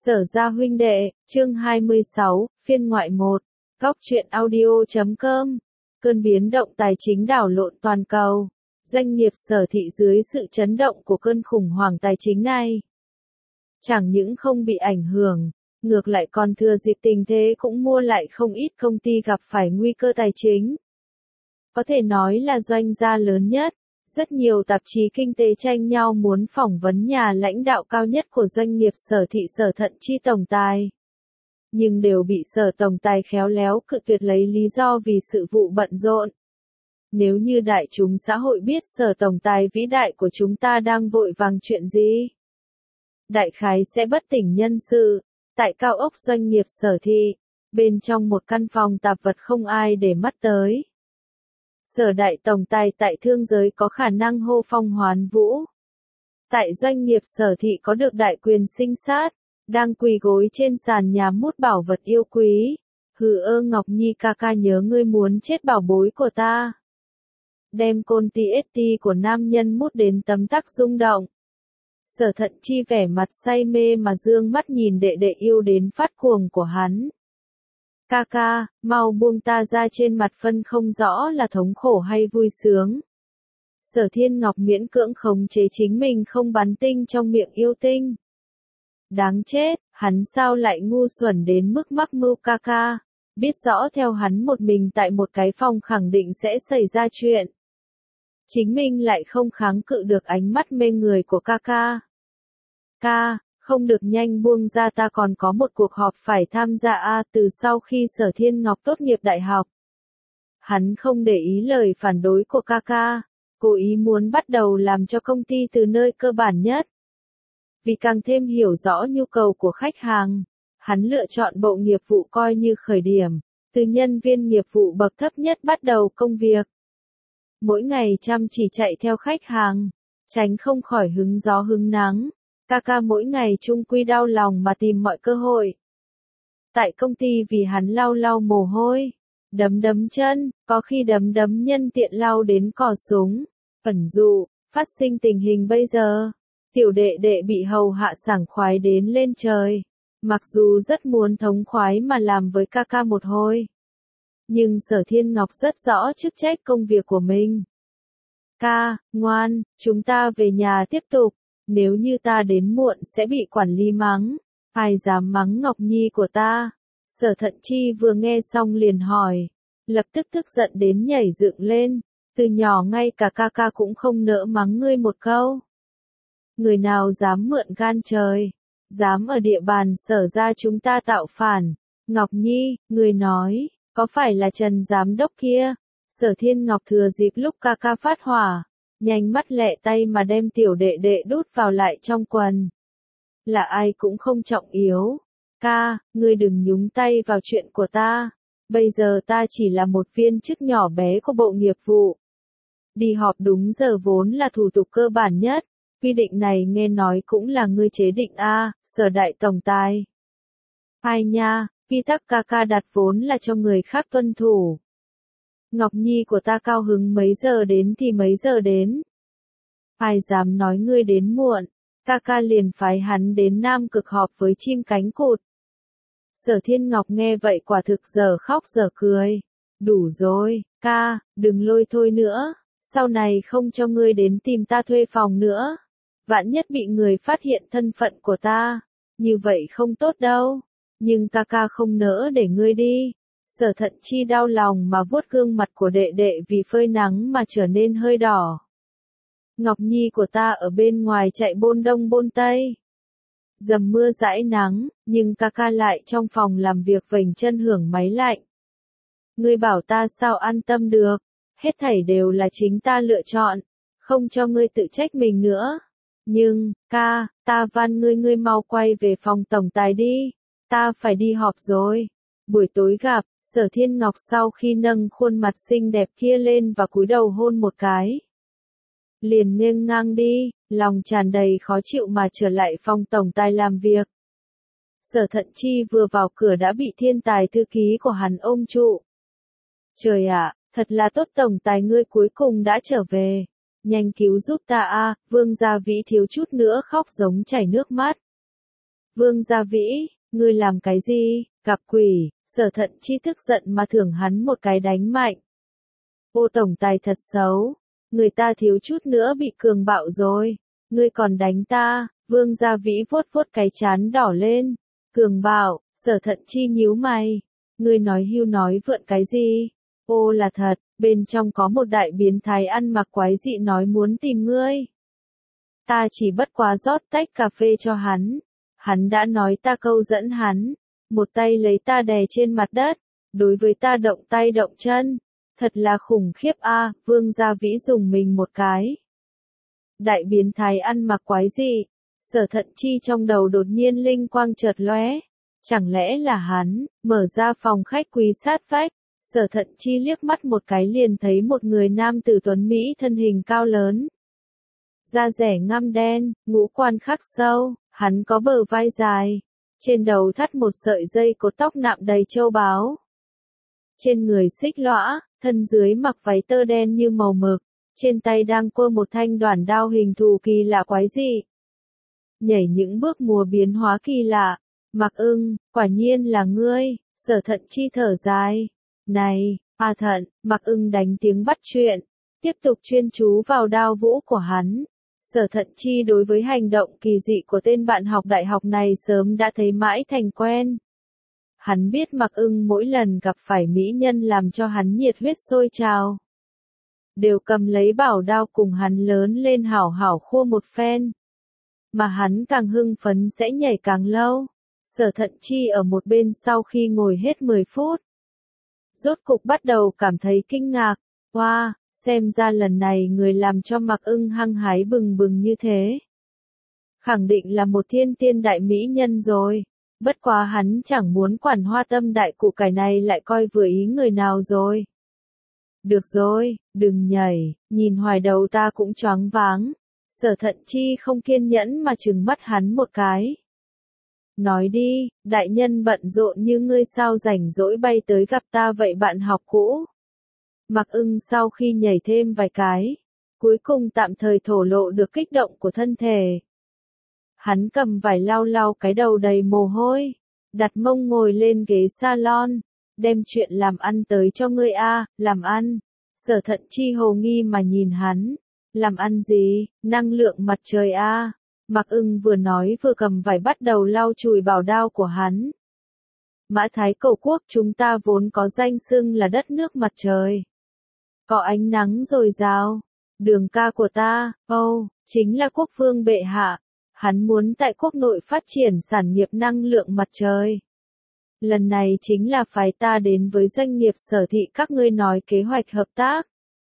Sở Gia huynh đệ, chương 26, phiên ngoại 1, góc truyện audio.com. Cơn biến động tài chính đảo lộn toàn cầu. Doanh nghiệp Sở Thị dưới sự chấn động của cơn khủng hoảng tài chính này, chẳng những không bị ảnh hưởng, ngược lại còn thừa dịp tình thế cũng mua lại không ít công ty gặp phải nguy cơ tài chính. Có thể nói là doanh gia lớn nhất. Rất nhiều tạp chí kinh tế tranh nhau muốn phỏng vấn nhà lãnh đạo cao nhất của doanh nghiệp Sở Thị Sở Thận Chi tổng tài. Nhưng đều bị Sở tổng tài khéo léo cự tuyệt lấy lý do vì sự vụ bận rộn. Nếu như đại chúng xã hội biết Sở tổng tài vĩ đại của chúng ta đang vội vàng chuyện gì, đại khái sẽ bất tỉnh nhân sự. Tại cao ốc doanh nghiệp Sở Thị, bên trong một căn phòng tạp vật không ai để mắt tới, Sở đại tổng tài tại thương giới có khả năng hô phong hoán vũ. Tại doanh nghiệp Sở Thị có được đại quyền sinh sát, đang quỳ gối trên sàn nhà mút bảo vật yêu quý. Hừ ơ Ngọc Nhi ca ca nhớ ngươi muốn chết bảo bối của ta. Đem côn ti esti của nam nhân mút đến tấm tắc rung động. Sở Thận Chi vẻ mặt say mê mà dương mắt nhìn đệ đệ yêu đến phát cuồng của hắn. Ca ca, mau buông ta ra, trên mặt phân không rõ là thống khổ hay vui sướng. Sở Thiên Ngọc miễn cưỡng khống chế chính mình không bắn tinh trong miệng yêu tinh. Đáng chết, hắn sao lại ngu xuẩn đến mức mắc mưu ca ca, biết rõ theo hắn một mình tại một cái phòng khẳng định sẽ xảy ra chuyện. Chính mình lại không kháng cự được ánh mắt mê người của ca ca. Ca, không được nhanh buông ra, ta còn có một cuộc họp phải tham gia từ sau khi Sở Thiên Ngọc tốt nghiệp đại học. Hắn không để ý lời phản đối của ca ca, cố ý muốn bắt đầu làm cho công ty từ nơi cơ bản nhất. Vì càng thêm hiểu rõ nhu cầu của khách hàng, hắn lựa chọn bộ nghiệp vụ coi như khởi điểm, từ nhân viên nghiệp vụ bậc thấp nhất bắt đầu công việc. Mỗi ngày chăm chỉ chạy theo khách hàng, tránh không khỏi hứng gió hứng nắng. Ca ca mỗi ngày chung quy đau lòng mà tìm mọi cơ hội. Tại công ty vì hắn lau lau mồ hôi, đấm chân, có khi đấm nhân tiện lau đến cò súng. Ẩn dụ, phát sinh tình hình bây giờ, tiểu đệ đệ bị hầu hạ sảng khoái đến lên trời. Mặc dù rất muốn thống khoái mà làm với ca ca một hồi, nhưng Sở Thiên Ngọc rất rõ chức trách công việc của mình. Ca, ngoan, chúng ta về nhà tiếp tục. Nếu như ta đến muộn sẽ bị quản lý mắng. Ai dám mắng Ngọc Nhi của ta? Sở Thận Chi vừa nghe xong liền hỏi. Lập tức tức giận đến nhảy dựng lên. Từ nhỏ ngay cả ca ca cũng không nỡ mắng ngươi một câu. Người nào dám mượn gan trời? Dám ở địa bàn Sở ra chúng ta tạo phản? Ngọc Nhi, người nói, có phải là Trần giám đốc kia? Sở Thiên Ngọc thừa dịp lúc ca ca phát hỏa, nhanh mắt lẹ tay mà đem tiểu đệ đệ đút vào lại trong quần. Là ai cũng không trọng yếu. Ca, ngươi đừng nhúng tay vào chuyện của ta. Bây giờ ta chỉ là một viên chức nhỏ bé của bộ nghiệp vụ. Đi họp đúng giờ vốn là thủ tục cơ bản nhất. Quy định này nghe nói cũng là ngươi chế định Sở đại tổng tài. Ai nha, quy tắc ca ca đặt vốn là cho người khác tuân thủ. Ngọc Nhi của ta cao hứng mấy giờ đến thì mấy giờ đến. Ai dám nói ngươi đến muộn, ca ca liền phái hắn đến Nam Cực họp với chim cánh cụt. Sở Thiên Ngọc nghe vậy quả thực giờ khóc giờ cười. Đủ rồi, ca, đừng lôi thôi nữa, sau này không cho ngươi đến tìm ta thuê phòng nữa. Vạn nhất bị người phát hiện thân phận của ta, như vậy không tốt đâu. Nhưng ca ca không nỡ để ngươi đi. Sở Thận Chi đau lòng mà vuốt gương mặt của đệ đệ vì phơi nắng mà trở nên hơi đỏ. Ngọc Nhi của ta ở bên ngoài chạy bôn đông bôn tây. Dầm mưa dãi nắng, nhưng ca ca lại trong phòng làm việc vểnh chân hưởng máy lạnh. Ngươi bảo ta sao an tâm được, hết thảy đều là chính ta lựa chọn, không cho ngươi tự trách mình nữa. Nhưng, ca, ta van ngươi mau quay về phòng tổng tài đi, ta phải đi họp rồi. Buổi tối gặp, Sở Thiên Ngọc sau khi nâng khuôn mặt xinh đẹp kia lên và cúi đầu hôn một cái, liền nghênh ngang đi, lòng tràn đầy khó chịu mà trở lại phòng tổng tài làm việc. Sở Thận Chi vừa vào cửa đã bị thiên tài thư ký của hắn ôm trụ. Trời ạ, thật là tốt, tổng tài ngươi cuối cùng đã trở về. Nhanh cứu giúp ta Vương Gia Vĩ thiếu chút nữa khóc giống chảy nước mắt. Vương Gia Vĩ, ngươi làm cái gì, gặp quỷ, Sở Thận Chi tức giận mà thưởng hắn một cái đánh mạnh. Ô tổng tài thật xấu, người ta thiếu chút nữa bị cường bạo rồi, ngươi còn đánh ta, Vương Gia Vĩ vuốt vuốt cái trán đỏ lên, cường bạo, Sở Thận Chi nhíu mày, ngươi nói hưu nói vượn cái gì, ô là thật, bên trong có một đại biến thái ăn mặc quái dị nói muốn tìm ngươi. Ta chỉ bất quá rót tách cà phê cho hắn đã nói ta câu dẫn hắn, một tay lấy ta đè trên mặt đất, đối với ta động tay động chân, thật là khủng khiếp a, Vương Gia Vĩ dùng mình một cái. Đại biến thái ăn mặc quái dị, Sở Thận Chi trong đầu đột nhiên linh quang chợt lóe, chẳng lẽ là hắn, mở ra phòng khách quý sát vách, Sở Thận Chi liếc mắt một cái liền thấy một người nam tử tuấn Mỹ thân hình cao lớn. Da rẻ ngăm đen, ngũ quan khắc sâu, hắn có bờ vai dài, trên đầu thắt một sợi dây cột tóc nạm đầy châu báu. Trên người xích lõa, thân dưới mặc váy tơ đen như màu mực, trên tay đang quơ một thanh đoản đao hình thù kỳ lạ quái dị. Nhảy những bước múa biến hóa kỳ lạ, Mặc Ưng, quả nhiên là ngươi, Sở Thận Chi thở dài. Này, A Thận, Mặc Ưng đánh tiếng bắt chuyện, tiếp tục chuyên chú vào đao vũ của hắn. Sở Thận Chi đối với hành động kỳ dị của tên bạn học đại học này sớm đã thấy mãi thành quen. Hắn biết Mặc Ưng mỗi lần gặp phải mỹ nhân làm cho hắn nhiệt huyết sôi trào. Đều cầm lấy bảo đao cùng hắn lớn lên hảo hảo khua một phen. Mà hắn càng hưng phấn sẽ nhảy càng lâu. Sở Thận Chi ở một bên sau khi ngồi hết 10 phút. Rốt cục bắt đầu cảm thấy kinh ngạc. Wow, xem ra lần này người làm cho Mặc Ưng hăng hái bừng bừng như thế. Khẳng định là một thiên tiên đại mỹ nhân rồi. Bất quá hắn chẳng muốn quản hoa tâm đại cụ cải này lại coi vừa ý người nào rồi. Được rồi, đừng nhảy, nhìn hoài đầu ta cũng choáng váng. Sở Thận Chi không kiên nhẫn mà trừng mắt hắn một cái. Nói đi, đại nhân bận rộn như ngươi sao rảnh rỗi bay tới gặp ta vậy bạn học cũ. Mặc Ưng sau khi nhảy thêm vài cái, cuối cùng tạm thời thổ lộ được kích động của thân thể. Hắn cầm vải lau lau cái đầu đầy mồ hôi, đặt mông ngồi lên ghế salon, đem chuyện làm ăn tới cho ngươi a, làm ăn. Sở Thận Chi hồ nghi mà nhìn hắn, làm ăn gì, năng lượng mặt trời a. Mặc Ưng vừa nói vừa cầm vải bắt đầu lau chùi bảo đao của hắn. Mã Thái Cầu Quốc chúng ta vốn có danh xưng là đất nước mặt trời. Có ánh nắng dồi dào. Đường ca của ta, chính là quốc vương bệ hạ. Hắn muốn tại quốc nội phát triển sản nghiệp năng lượng mặt trời. Lần này chính là phái ta đến với doanh nghiệp Sở Thị các ngươi nói kế hoạch hợp tác.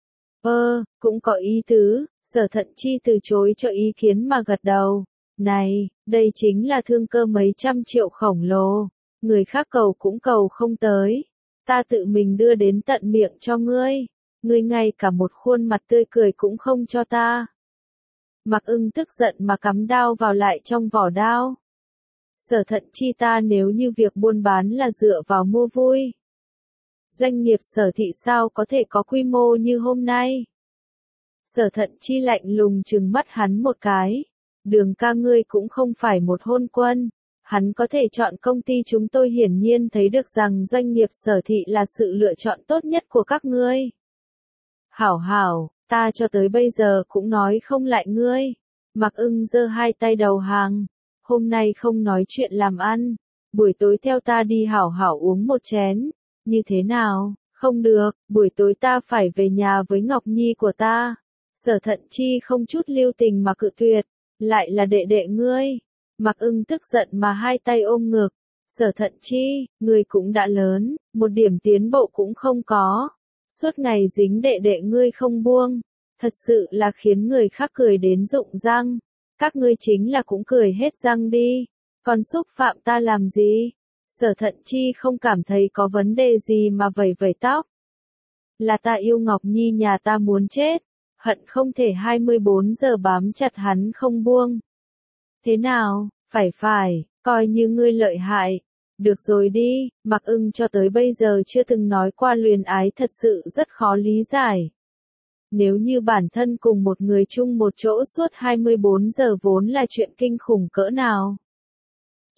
Cũng có ý tứ, Sở Thận Chi từ chối cho ý kiến mà gật đầu. Này, đây chính là thương cơ mấy trăm triệu khổng lồ. Người khác cầu cũng cầu không tới. Ta tự mình đưa đến tận miệng cho ngươi. Ngươi ngay cả một khuôn mặt tươi cười cũng không cho ta. Mặc Ưng tức giận mà cắm đao vào lại trong vỏ đao. Sở Thận Chi ta nếu như việc buôn bán là dựa vào mua vui. Doanh nghiệp Sở Thị sao có thể có quy mô như hôm nay? Sở Thận Chi lạnh lùng trừng mắt hắn một cái. Đường ca ngươi cũng không phải một hôn quân. Hắn có thể chọn công ty chúng tôi hiển nhiên thấy được rằng doanh nghiệp Sở Thị là sự lựa chọn tốt nhất của các ngươi. Hảo, ta cho tới bây giờ cũng nói không lại ngươi. Mặc Ưng giơ hai tay đầu hàng. Hôm nay không nói chuyện làm ăn. Buổi tối theo ta đi hảo hảo uống một chén. Như thế nào? Không được, buổi tối ta phải về nhà với Ngọc Nhi của ta. Sở Thận Chi không chút lưu tình mà cự tuyệt. Lại là đệ đệ ngươi. Mặc Ưng tức giận mà hai tay ôm ngực. Sở Thận Chi, ngươi cũng đã lớn, một điểm tiến bộ cũng không có. Suốt ngày dính đệ đệ ngươi không buông. Thật sự là khiến người khác cười đến rụng răng. Các ngươi chính là cũng cười hết răng đi. Còn xúc phạm ta làm gì? Sở Thận Chi không cảm thấy có vấn đề gì mà vẩy vẩy tóc. Là ta yêu Ngọc Nhi nhà ta muốn chết. Hận không thể 24 giờ bám chặt hắn không buông. Thế nào, phải, coi như ngươi lợi hại. Được rồi đi, Mặc Ưng cho tới bây giờ chưa từng nói qua luyến ái thật sự rất khó lý giải. Nếu như bản thân cùng một người chung một chỗ suốt 24 giờ vốn là chuyện kinh khủng cỡ nào.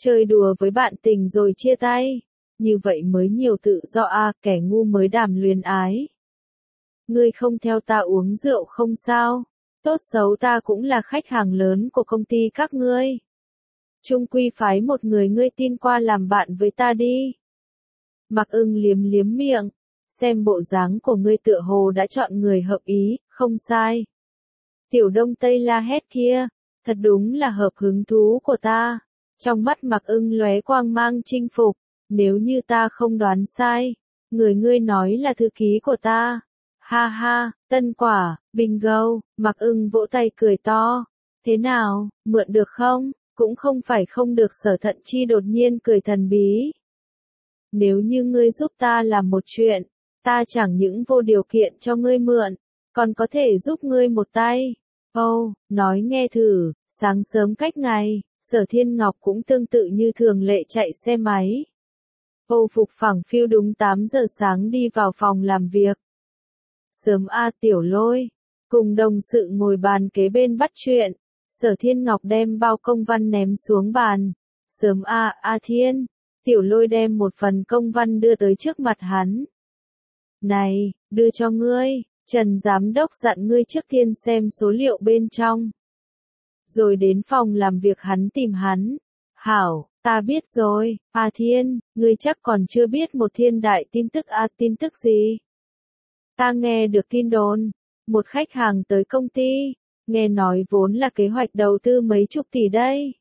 Chơi đùa với bạn tình rồi chia tay. Như vậy mới nhiều tự do kẻ ngu mới đàm luyến ái. Ngươi không theo ta uống rượu không sao. Tốt xấu ta cũng là khách hàng lớn của công ty các ngươi. Chung quy phái một người ngươi tin qua làm bạn với ta đi. Mạc Ưng liếm liếm miệng. Xem bộ dáng của ngươi tựa hồ đã chọn người hợp ý, không sai. Tiểu Đông Tây La hét kia, thật đúng là hợp hứng thú của ta. Trong mắt Mạc Ưng lóe quang mang chinh phục, nếu như ta không đoán sai, người ngươi nói là thư ký của ta. Ha ha, tân quả, bingo, Mạc Ưng vỗ tay cười to. Thế nào, mượn được không? Cũng không phải không được. Sở Thận Chi đột nhiên cười thần bí. Nếu như ngươi giúp ta làm một chuyện, ta chẳng những vô điều kiện cho ngươi mượn, còn có thể giúp ngươi một tay. Nói nghe thử. Sáng sớm cách ngày, Sở Thiên Ngọc cũng tương tự như thường lệ chạy xe máy. Phục phẳng phiu đúng 8 giờ sáng đi vào phòng làm việc. Sớm Tiểu Lôi, cùng đồng sự ngồi bàn kế bên bắt chuyện. Sở Thiên Ngọc đem bao công văn ném xuống bàn. Sớm Thiên. Tiểu Lôi đem một phần công văn đưa tới trước mặt hắn. Này, đưa cho ngươi, Trần Giám Đốc dặn ngươi trước tiên xem số liệu bên trong. Rồi đến phòng làm việc hắn tìm hắn. Hảo, ta biết rồi. Thiên, ngươi chắc còn chưa biết một thiên đại tin tức. Tin tức gì? Ta nghe được tin đồn. Một khách hàng tới công ty. Nghe nói vốn là kế hoạch đầu tư mấy chục tỷ đây.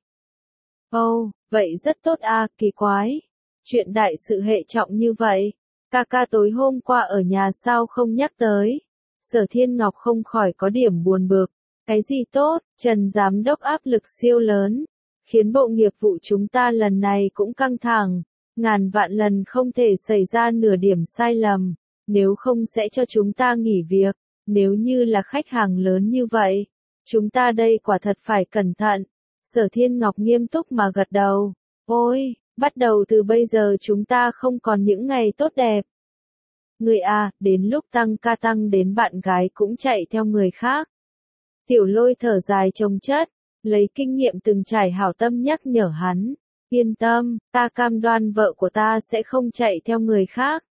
Vậy rất tốt kỳ quái. Chuyện đại sự hệ trọng như vậy. Ca tối hôm qua ở nhà sao không nhắc tới. Sở Thiên Ngọc không khỏi có điểm buồn bực. Cái gì tốt, Trần Giám Đốc áp lực siêu lớn. Khiến bộ nghiệp vụ chúng ta lần này cũng căng thẳng. Ngàn vạn lần không thể xảy ra nửa điểm sai lầm. Nếu không sẽ cho chúng ta nghỉ việc. Nếu như là khách hàng lớn như vậy, chúng ta đây quả thật phải cẩn thận. Sở Thiên Ngọc nghiêm túc mà gật đầu. Bắt đầu từ bây giờ chúng ta không còn những ngày tốt đẹp. Người đến lúc tăng ca tăng đến bạn gái cũng chạy theo người khác. Tiểu Lôi thở dài chồng chất, lấy kinh nghiệm từng trải hảo tâm nhắc nhở hắn. Yên tâm, ta cam đoan vợ của ta sẽ không chạy theo người khác.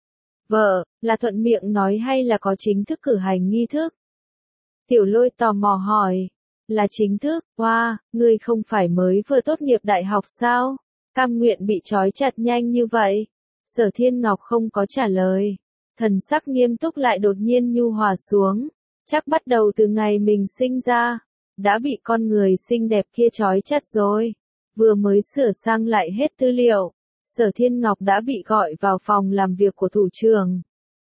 Vợ, là thuận miệng nói hay là có chính thức cử hành nghi thức? Tiểu Lôi tò mò hỏi. Là chính thức. Ngươi không phải mới vừa tốt nghiệp đại học sao? Cam nguyện bị trói chặt nhanh như vậy. Sở Thiên Ngọc không có trả lời. Thần sắc nghiêm túc lại đột nhiên nhu hòa xuống. Chắc bắt đầu từ ngày mình sinh ra, đã bị con người xinh đẹp kia trói chặt rồi. Vừa mới sửa sang lại hết tư liệu, Sở Thiên Ngọc đã bị gọi vào phòng làm việc của thủ trưởng.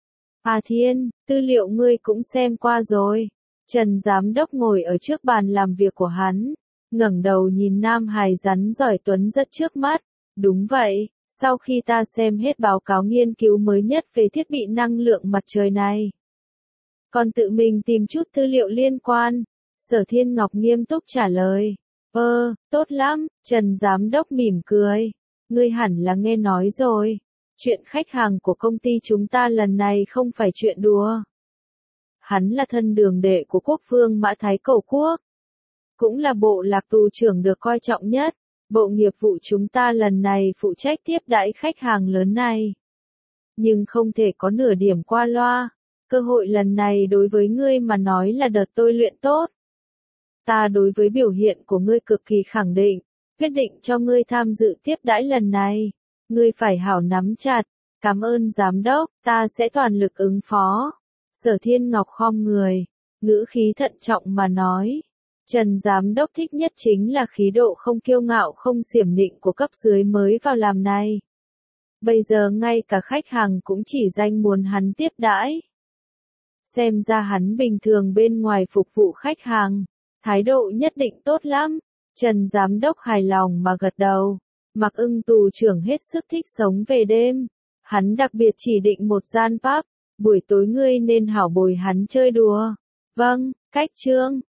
Thiên, tư liệu ngươi cũng xem qua rồi. Trần Giám Đốc ngồi ở trước bàn làm việc của hắn, ngẩng đầu nhìn nam hài rắn giỏi tuấn rất trước mắt. Đúng vậy, sau khi ta xem hết báo cáo nghiên cứu mới nhất về thiết bị năng lượng mặt trời này, còn tự mình tìm chút tư liệu liên quan. Sở Thiên Ngọc nghiêm túc trả lời. Tốt lắm. Trần Giám Đốc mỉm cười. Ngươi hẳn là nghe nói rồi. Chuyện khách hàng của công ty chúng ta lần này không phải chuyện đùa. Hắn là thân đường đệ của quốc vương Mã Thái Cầu Quốc. Cũng là bộ lạc tù trưởng được coi trọng nhất. Bộ nghiệp vụ chúng ta lần này phụ trách tiếp đãi khách hàng lớn này. Nhưng không thể có nửa điểm qua loa. Cơ hội lần này đối với ngươi mà nói là đợt tôi luyện tốt. Ta đối với biểu hiện của ngươi cực kỳ khẳng định, quyết định cho ngươi tham dự tiếp đãi lần này. Ngươi phải hảo nắm chặt. Cảm ơn giám đốc, ta sẽ toàn lực ứng phó. Sở Thiên Ngọc khom người, ngữ khí thận trọng mà nói. Trần giám đốc thích nhất chính là khí độ không kiêu ngạo không xiểm nịnh của cấp dưới mới vào làm này. Bây giờ ngay cả khách hàng cũng chỉ danh muốn hắn tiếp đãi. Xem ra hắn bình thường bên ngoài phục vụ khách hàng, thái độ nhất định tốt lắm. Trần giám đốc hài lòng mà gật đầu. Mạc Ưng tù trưởng hết sức thích sống về đêm. Hắn đặc biệt chỉ định một gian pub, buổi tối ngươi nên hảo bồi hắn chơi đùa. Vâng, cách chương.